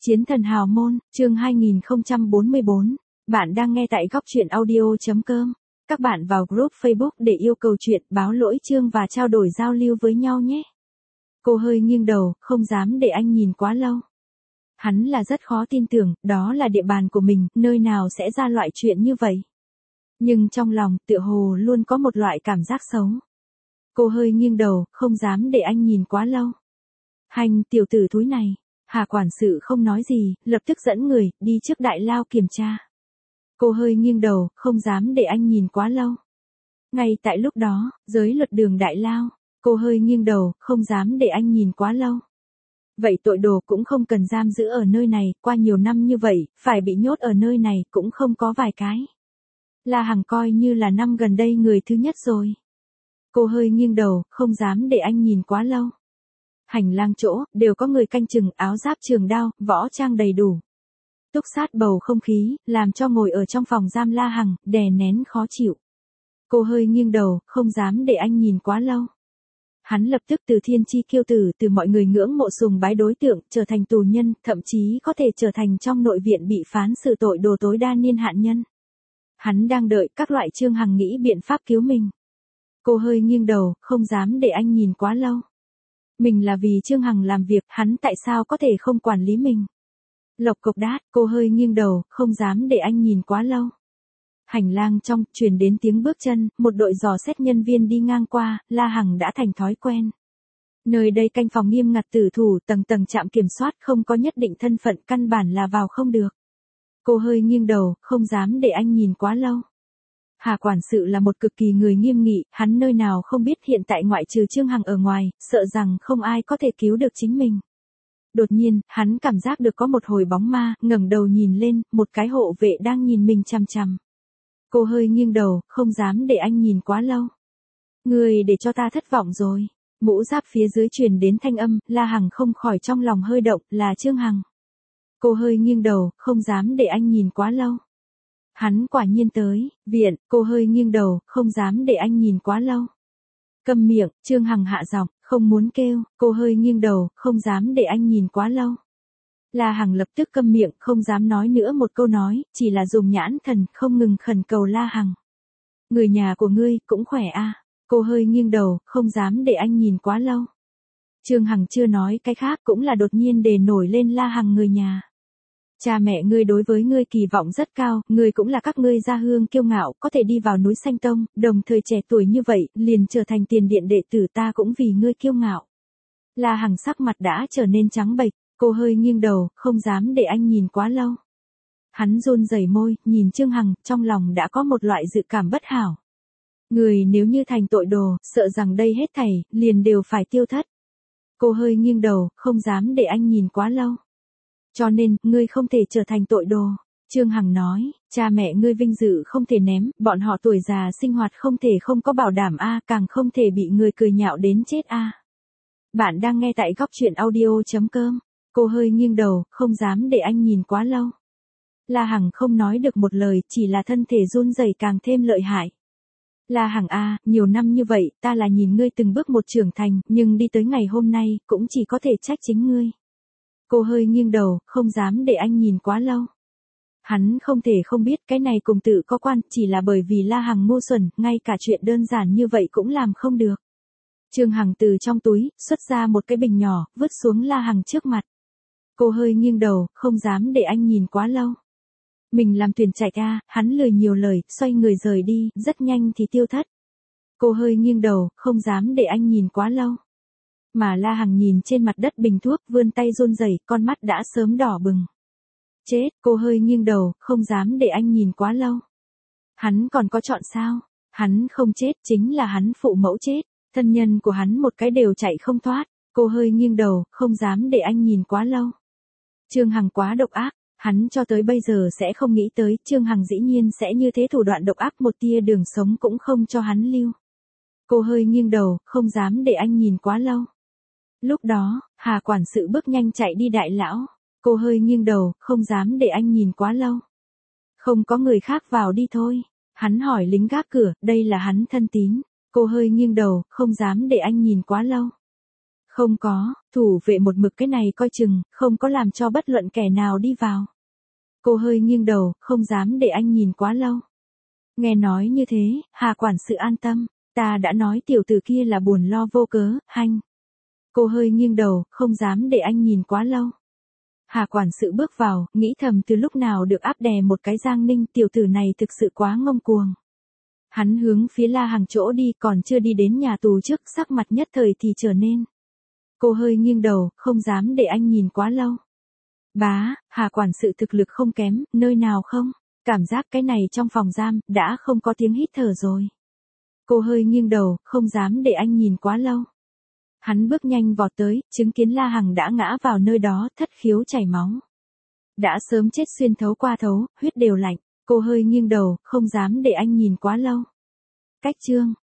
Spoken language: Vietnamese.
Chiến thần hào môn, chương 2044. Bạn đang nghe tại góc truyện audio.com. Các bạn vào group Facebook để yêu cầu chuyện, báo lỗi chương và trao đổi giao lưu với nhau nhé. Cô hơi nghiêng đầu, không dám để anh nhìn quá lâu. Hắn là rất khó tin tưởng, đó là địa bàn của mình, nơi nào sẽ ra loại chuyện như vậy. Nhưng trong lòng, tựa hồ luôn có một loại cảm giác xấu. Cô hơi nghiêng đầu, không dám để anh nhìn quá lâu. Hành, tiểu tử thúi này. Hà quản sự không nói gì, lập tức dẫn người, đi trước đại lao kiểm tra. Cô hơi nghiêng đầu, không dám để anh nhìn quá lâu. Ngay tại lúc đó, giới luật đường đại lao, cô hơi nghiêng đầu, không dám để anh nhìn quá lâu. Vậy tội đồ cũng không cần giam giữ ở nơi này, qua nhiều năm như vậy, phải bị nhốt ở nơi này cũng không có vài cái. La Hằng coi như là năm gần đây người thứ nhất rồi. Cô hơi nghiêng đầu, không dám để anh nhìn quá lâu. Hành lang chỗ, đều có người canh chừng, áo giáp trường đao, võ trang đầy đủ. Túc sát bầu không khí, làm cho ngồi ở trong phòng giam La Hằng, đè nén khó chịu. Cô hơi nghiêng đầu, không dám để anh nhìn quá lâu. Hắn lập tức từ thiên chi kiêu tử, từ mọi người ngưỡng mộ sùng bái đối tượng, trở thành tù nhân, thậm chí có thể trở thành trong nội viện bị phán xử tội đồ tối đa niên hạn nhân. Hắn đang đợi các loại Trương Hằng nghĩ biện pháp cứu mình. Cô hơi nghiêng đầu, không dám để anh nhìn quá lâu. Mình là vì Trương Hằng làm việc, hắn tại sao có thể không quản lý mình? Lộc cộc đát, cô hơi nghiêng đầu, không dám để anh nhìn quá lâu. Hành lang trong, truyền đến tiếng bước chân, một đội dò xét nhân viên đi ngang qua, La Hằng đã thành thói quen. Nơi đây canh phòng nghiêm ngặt tử thủ, tầng tầng trạm kiểm soát không có nhất định thân phận, căn bản là vào không được. Cô hơi nghiêng đầu, không dám để anh nhìn quá lâu. Hà quản sự là một cực kỳ người nghiêm nghị, hắn nơi nào không biết hiện tại ngoại trừ Trương Hằng ở ngoài, sợ rằng không ai có thể cứu được chính mình. Đột nhiên, hắn cảm giác được có một hồi bóng ma, ngẩng đầu nhìn lên, một cái hộ vệ đang nhìn mình chằm chằm. Cô hơi nghiêng đầu, không dám để anh nhìn quá lâu. Người để cho ta thất vọng rồi. Mũ giáp phía dưới truyền đến thanh âm, La Hằng không khỏi trong lòng hơi động, là Trương Hằng. Cô hơi nghiêng đầu, không dám để anh nhìn quá lâu. Hắn quả nhiên tới, viện, cô hơi nghiêng đầu, không dám để anh nhìn quá lâu. Câm miệng, Trương Hằng hạ giọng, không muốn kêu, cô hơi nghiêng đầu, không dám để anh nhìn quá lâu. La Hằng lập tức câm miệng, không dám nói nữa một câu nói, chỉ là dùng nhãn thần, không ngừng khẩn cầu La Hằng. Người nhà của ngươi, cũng khỏe à? Cô hơi nghiêng đầu, không dám để anh nhìn quá lâu. Trương Hằng chưa nói cái khác, cũng là đột nhiên đề nổi lên La Hằng người nhà. Cha mẹ ngươi đối với ngươi kỳ vọng rất cao, ngươi cũng là các ngươi gia hương kiêu ngạo, có thể đi vào núi Xanh Tông, đồng thời trẻ tuổi như vậy, liền trở thành tiền điện đệ tử, ta cũng vì ngươi kiêu ngạo. La Hằng sắc mặt đã trở nên trắng bệch, cô hơi nghiêng đầu, không dám để anh nhìn quá lâu. Hắn run rẩy môi, nhìn Trương Hằng, trong lòng đã có một loại dự cảm bất hảo. Người nếu như thành tội đồ, sợ rằng đây hết thảy, liền đều phải tiêu thất. Cô hơi nghiêng đầu, không dám để anh nhìn quá lâu. Cho nên, ngươi không thể trở thành tội đồ. Trương Hằng nói, cha mẹ ngươi vinh dự không thể ném, bọn họ tuổi già sinh hoạt không thể không có bảo đảm a, càng không thể bị người cười nhạo đến chết a. Bạn đang nghe tại góc truyện audio.com. Cô hơi nghiêng đầu, không dám để anh nhìn quá lâu. La Hằng không nói được một lời, chỉ là thân thể run rẩy càng thêm lợi hại. La Hằng a, nhiều năm như vậy, ta là nhìn ngươi từng bước một trưởng thành, nhưng đi tới ngày hôm nay, cũng chỉ có thể trách chính ngươi. Cô hơi nghiêng đầu, không dám để anh nhìn quá lâu. Hắn không thể không biết cái này cùng tự có quan, chỉ là bởi vì La Hằng ngu xuẩn, ngay cả chuyện đơn giản như vậy cũng làm không được. Trương Hằng từ trong túi, xuất ra một cái bình nhỏ, vứt xuống La Hằng trước mặt. Cô hơi nghiêng đầu, không dám để anh nhìn quá lâu. Mình làm tuyển trạch a, hắn lười nhiều lời, xoay người rời đi, rất nhanh thì tiêu thất. Cô hơi nghiêng đầu, không dám để anh nhìn quá lâu. Mà La Hằng nhìn trên mặt đất bình thuốc, vươn tay run rẩy, con mắt đã sớm đỏ bừng. Chết, cô hơi nghiêng đầu, không dám để anh nhìn quá lâu. Hắn còn có chọn sao? Hắn không chết, chính là hắn phụ mẫu chết, thân nhân của hắn một cái đều chạy không thoát. Cô hơi nghiêng đầu, không dám để anh nhìn quá lâu. Trương Hằng quá độc ác, hắn cho tới bây giờ sẽ không nghĩ tới, Trương Hằng dĩ nhiên sẽ như thế, thủ đoạn độc ác, một tia đường sống cũng không cho hắn lưu. Cô hơi nghiêng đầu, không dám để anh nhìn quá lâu. Lúc đó, Hà quản sự bước nhanh chạy đi đại lão. Cô hơi nghiêng đầu, không dám để anh nhìn quá lâu. Không có người khác vào đi thôi. Hắn hỏi lính gác cửa, đây là hắn thân tín. Cô hơi nghiêng đầu, không dám để anh nhìn quá lâu. Không có, thủ vệ một mực cái này coi chừng, không có làm cho bất luận kẻ nào đi vào. Cô hơi nghiêng đầu, không dám để anh nhìn quá lâu. Nghe nói như thế, Hà quản sự an tâm, ta đã nói tiểu tử kia là buồn lo vô cớ, hanh. Cô hơi nghiêng đầu, không dám để anh nhìn quá lâu. Hà quản sự bước vào, nghĩ thầm từ lúc nào được áp đè một cái Giang Ninh, tiểu tử này thực sự quá ngông cuồng. Hắn hướng phía La Hằng chỗ đi, còn chưa đi đến nhà tù trước, sắc mặt nhất thời thì trở nên. Cô hơi nghiêng đầu, không dám để anh nhìn quá lâu. Bá, Hà quản sự thực lực không kém, nơi nào không? Cảm giác cái này trong phòng giam, đã không có tiếng hít thở rồi. Cô hơi nghiêng đầu, không dám để anh nhìn quá lâu. Hắn bước nhanh vọt tới, chứng kiến La Hằng đã ngã vào nơi đó, thất khiếu chảy máu. Đã sớm chết xuyên thấu qua thấu, huyết đều lạnh. Cô hơi nghiêng đầu, không dám để anh nhìn quá lâu. Cách chương